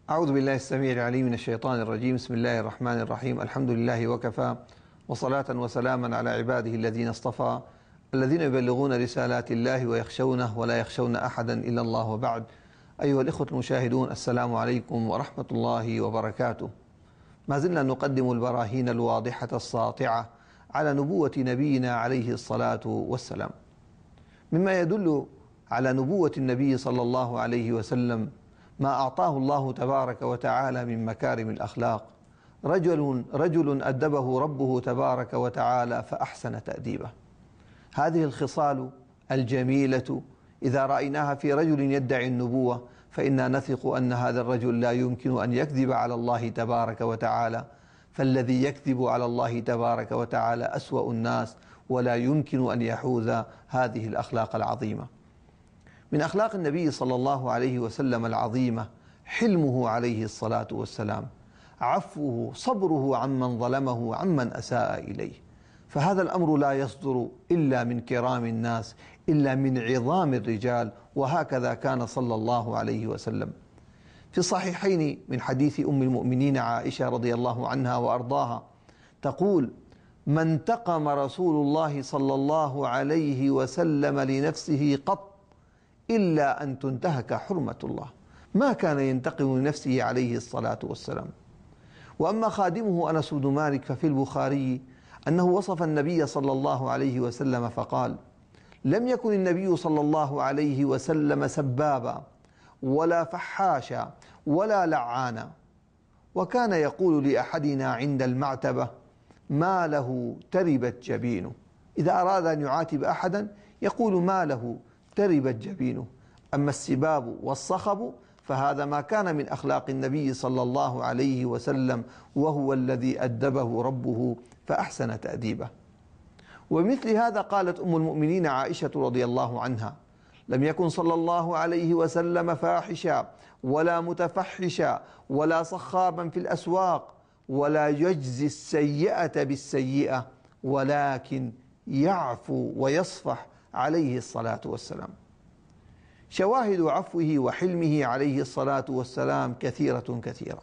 أعوذ بالله السميع العليم من الشيطان الرجيم. بسم الله الرحمن الرحيم. الحمد لله وكفى، وصلاة وسلاما على عباده الذين اصطفى، الذين يبلغون رسالات الله ويخشونه ولا يخشون أحدا إلا الله. وبعد، أيها الإخوة المشاهدون، السلام عليكم ورحمة الله وبركاته. ما زلنا نقدم البراهين الواضحة الساطعة على نبوة نبينا عليه الصلاة والسلام. مما يدل على نبوة النبي صلى الله عليه وسلم ما أعطاه الله تبارك وتعالى من مكارم الأخلاق. رجل أدبه ربه تبارك وتعالى فأحسن تأديبه. هذه الخصال الجميلة إذا رأيناها في رجل يدعي النبوة فإنا نثق أن هذا الرجل لا يمكن أن يكذب على الله تبارك وتعالى، فالذي يكذب على الله تبارك وتعالى أسوأ الناس، ولا يمكن أن يحوز هذه الأخلاق العظيمة. من أخلاق النبي صلى الله عليه وسلم العظيمة حلمه عليه الصلاة والسلام، عفوه، صبره عمن ظلمه، عمن أساء إليه. فهذا الأمر لا يصدر إلا من كرام الناس، إلا من عظام الرجال، وهكذا كان صلى الله عليه وسلم. في الصحيحين من حديث أم المؤمنين عائشة رضي الله عنها وأرضاها تقول: ما انتقم رسول الله صلى الله عليه وسلم لنفسه قط إلا أن تنتهك حرمة الله. ما كان ينتقم لنفسه عليه الصلاة والسلام. وأما خادمه أنس بن مالك ففي البخاري أنه وصف النبي صلى الله عليه وسلم فقال: لم يكن النبي صلى الله عليه وسلم سبابا ولا فحاشا ولا لعانا، وكان يقول لأحدنا عند المعتبة: ما له تربت جبينه. إذا أراد أن يعاتب أحدا يقول: ما له تربت جبينه. أما السباب والصخب فهذا ما كان من أخلاق النبي صلى الله عليه وسلم، وهو الذي أدبه ربه فأحسن تأديبه. ومثل هذا قالت أم المؤمنين عائشة رضي الله عنها: لم يكن صلى الله عليه وسلم فاحشا ولا متفحشا ولا صخابا في الأسواق، ولا يجزي السيئة بالسيئة، ولكن يعفو ويصفح عليه الصلاة والسلام. شواهد عفوه وحلمه عليه الصلاة والسلام كثيرة كثيرة.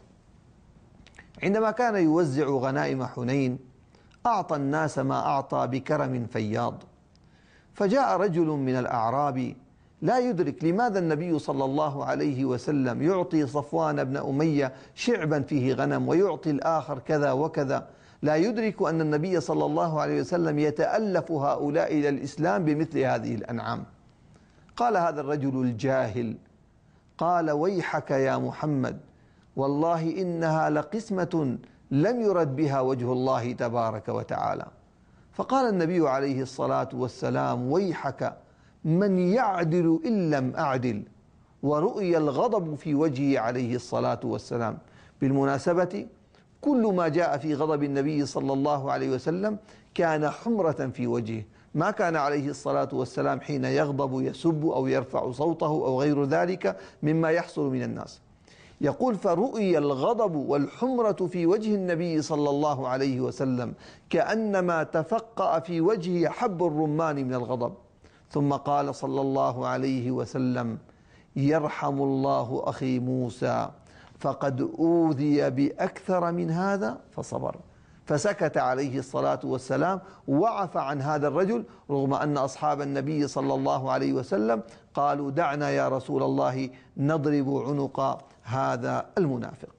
عندما كان يوزع غنائم حنين أعطى الناس ما أعطى بكرم فياض. فجاء رجل من الأعراب لا يدرك لماذا النبي صلى الله عليه وسلم يعطي صفوان بن أمية شعبا فيه غنم ويعطي الآخر كذا وكذا، لا يدرك أن النبي صلى الله عليه وسلم يتألف هؤلاء إلى الإسلام بمثل هذه الأنعام. قال هذا الرجل الجاهل: قال: ويحك يا محمد، والله إنها لقسمة لم يرد بها وجه الله تبارك وتعالى. فقال النبي عليه الصلاة والسلام: ويحك، من يعدل إن لم أعدل؟ ورؤي الغضب في وجهه عليه الصلاة والسلام. بالمناسبة كل ما جاء في غضب النبي صلى الله عليه وسلم كان حمرة في وجهه، ما كان عليه الصلاة والسلام حين يغضب يسب أو يرفع صوته أو غير ذلك مما يحصل من الناس. يقول: فرؤي الغضب والحمرة في وجه النبي صلى الله عليه وسلم كأنما تفقأ في وجهه حب الرمان من الغضب. ثم قال صلى الله عليه وسلم: يرحم الله أخي موسى، فقد أوذي بأكثر من هذا فصبر. فسكت عليه الصلاة والسلام وعفى عن هذا الرجل، رغم أن أصحاب النبي صلى الله عليه وسلم قالوا: دعنا يا رسول الله نضرب عنق هذا المنافق.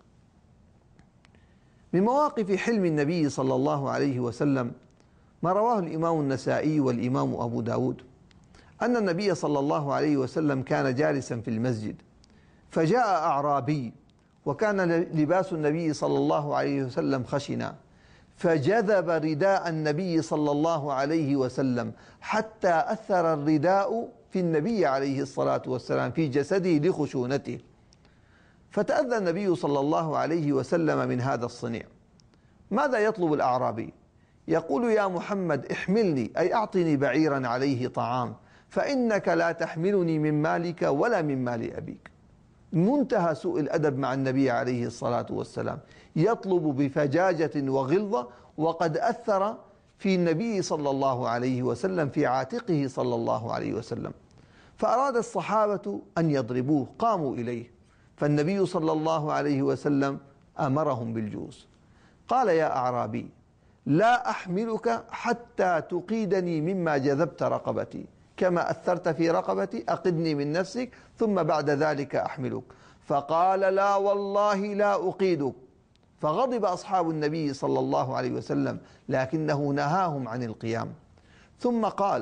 من مواقف حلم النبي صلى الله عليه وسلم ما رواه الإمام النسائي والإمام أبو داود أن النبي صلى الله عليه وسلم كان جالسا في المسجد، فجاء أعرابي وكان لباس النبي صلى الله عليه وسلم خشنا، فجذب رداء النبي صلى الله عليه وسلم حتى أثر الرداء في النبي عليه الصلاة والسلام في جسده لخشونته. فتأذى النبي صلى الله عليه وسلم من هذا الصنيع. ماذا يطلب الأعرابي؟ يقول: يا محمد احملني، أي أعطني بعيرا عليه طعام، فإنك لا تحملني من مالك ولا من مال أبيك. منتهى سوء الأدب مع النبي عليه الصلاة والسلام، يطلب بفجاجة وغلظة، وقد أثر في النبي صلى الله عليه وسلم في عاتقه صلى الله عليه وسلم. فأراد الصحابة أن يضربوه، قاموا إليه فالنبي صلى الله عليه وسلم أمرهم بالجلوس. قال: يا أعرابي، لا أحملك حتى تقيدني مما جذبت رقبتي، كما أثرت في رقبتي أقدني من نفسك ثم بعد ذلك أحملك. فقال: لا والله لا أقيدك. فغضب أصحاب النبي صلى الله عليه وسلم، لكنه نهاهم عن القيام. ثم قال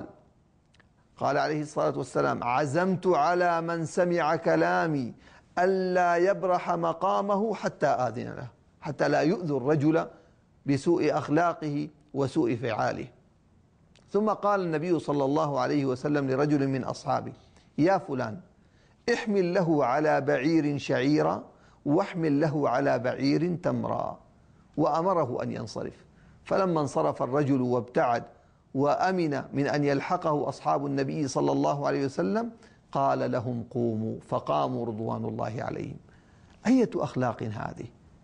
عليه الصلاة والسلام: عزمت على من سمع كلامي ألا يبرح مقامه حتى آذن له، حتى لا يؤذي الرجل بسوء أخلاقه وسوء فعاله. ثم قال النبي صلى الله عليه وسلم لرجل من أصحابه: يا فلان، احمل له على بعير شعيرا واحمل له على بعير تمرا، وأمره أن ينصرف. فلما انصرف الرجل وابتعد وأمن من أن يلحقه أصحاب النبي صلى الله عليه وسلم قال لهم: قوموا. فقاموا رضوان الله عليهم. أية أخلاق هذه!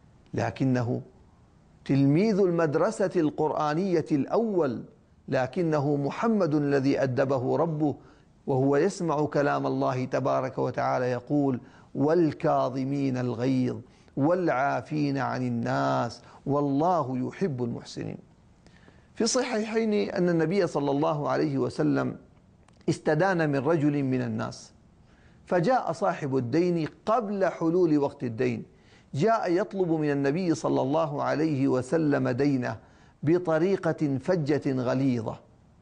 لكنه تلميذ المدرسة القرآنية الأول، لكنه محمد الذي أدبه ربه، وهو يسمع كلام الله تبارك وتعالى يقول: والكاظمين الغيظ والعافين عن الناس والله يحب المحسنين. في الصحيحين أن النبي صلى الله عليه وسلم استدان من رجل من الناس، فجاء صاحب الدين قبل حلول وقت الدين، جاء يطلب من النبي صلى الله عليه وسلم دينه بطريقة فجة غليظة،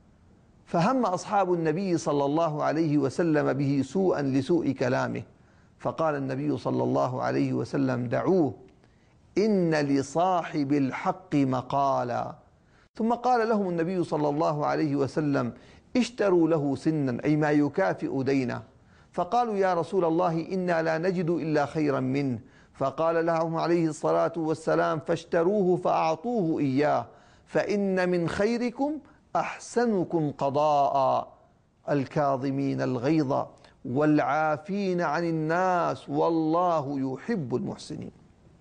فهم أصحاب النبي صلى الله عليه وسلم به سوءا لسوء كلامه، فقال النبي صلى الله عليه وسلم: دعوه، إن لصاحب الحق مقالا. ثم قال لهم النبي صلى الله عليه وسلم: اشتروا له سنا، أي ما يكافئ دينه. فقالوا: يا رسول الله، إنا لا نجد إلا خيرا منه. فقال لهم عليه الصلاة والسلام: فاشتروه فأعطوه إياه، فإن من خيركم أحسنكم قضاء، الكاظمين الغيظ والعافين عن الناس والله يحب المحسنين.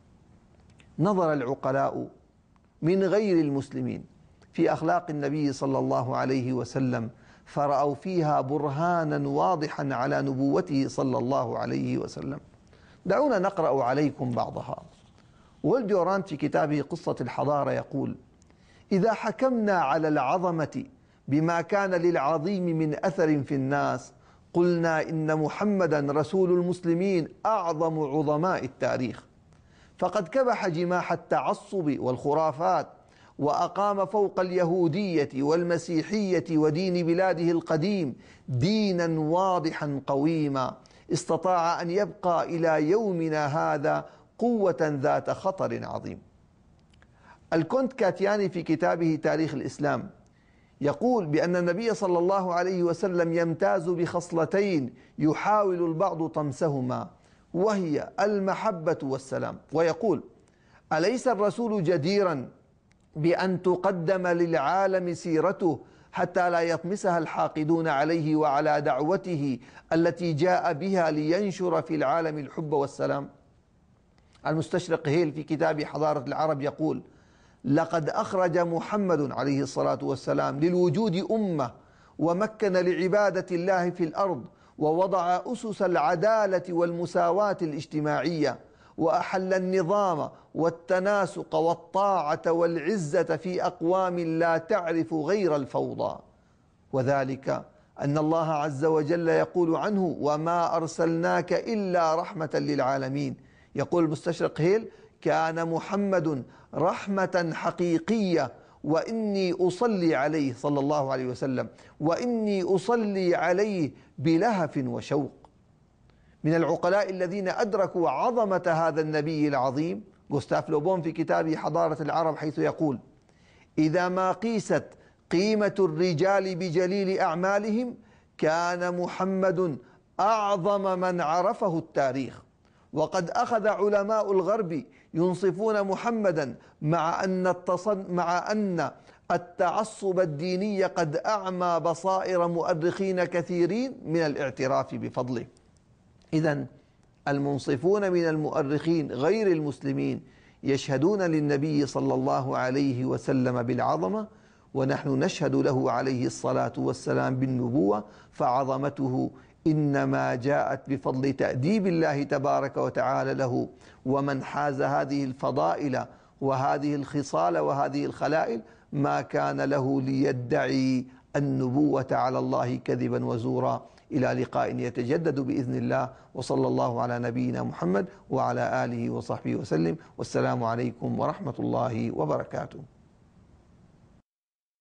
نظر العقلاء من غير المسلمين في أخلاق النبي صلى الله عليه وسلم، فرأوا فيها برهانا واضحا على نبوته صلى الله عليه وسلم. دعونا نقرأ عليكم بعضها. والديورانت في كتابه قصة الحضارة يقول: إذا حكمنا على العظمة بما كان للعظيم من أثر في الناس، قلنا إن محمدا رسول المسلمين أعظم عظماء التاريخ، فقد كبح جماح التعصب والخرافات، وأقام فوق اليهودية والمسيحية ودين بلاده القديم دينا واضحا قويما استطاع أن يبقى إلى يومنا هذا قوة ذات خطر عظيم. الكونت كاتياني في كتابه تاريخ الإسلام يقول بأن النبي صلى الله عليه وسلم يمتاز بخصلتين يحاول البعض طمسهما، وهي المحبة والسلام. ويقول: أليس الرسول جديرا بأن تقدم للعالم سيرته حتى لا يطمسها الحاقدون عليه وعلى دعوته التي جاء بها لينشر في العالم الحب والسلام؟ المستشرق هيل في كتاب حضارة العرب يقول: لقد أخرج محمد عليه الصلاة والسلام للوجود أمة، ومكن لعبادة الله في الأرض، ووضع أسس العدالة والمساواة الاجتماعية، وأحل النظام والتناسق والطاعة والعزة في أقوام لا تعرف غير الفوضى، وذلك أن الله عز وجل يقول عنه: وما أرسلناك إلا رحمة للعالمين. يقول المستشرق هيل: كان محمد رحمة حقيقية، وإني أصلي عليه صلى الله عليه وسلم، وإني أصلي عليه بلهف وشوق. من العقلاء الذين أدركوا عظمة هذا النبي العظيم غوستاف لوبون في كتابه حضارة العرب، حيث يقول: إذا ما قيست قيمة الرجال بجليل أعمالهم، كان محمد أعظم من عرفه التاريخ. وقد أخذ علماء الغرب ينصفون محمدا مع أن التعصب الديني قد أعمى بصائر مؤرخين كثيرين من الاعتراف بفضله. إذن المنصفون من المؤرخين غير المسلمين يشهدون للنبي صلى الله عليه وسلم بالعظمة، ونحن نشهد له عليه الصلاة والسلام بالنبوة، فعظمته إنما جاءت بفضل تأديب الله تبارك وتعالى له. ومن حاز هذه الفضائل وهذه الخصال وهذه الخلائل ما كان له ليدعي النبوة على الله كذبا وزورا. إلى لقاء يتجدد بإذن الله، وصلى الله على نبينا محمد وعلى آله وصحبه وسلم، والسلام عليكم ورحمة الله وبركاته.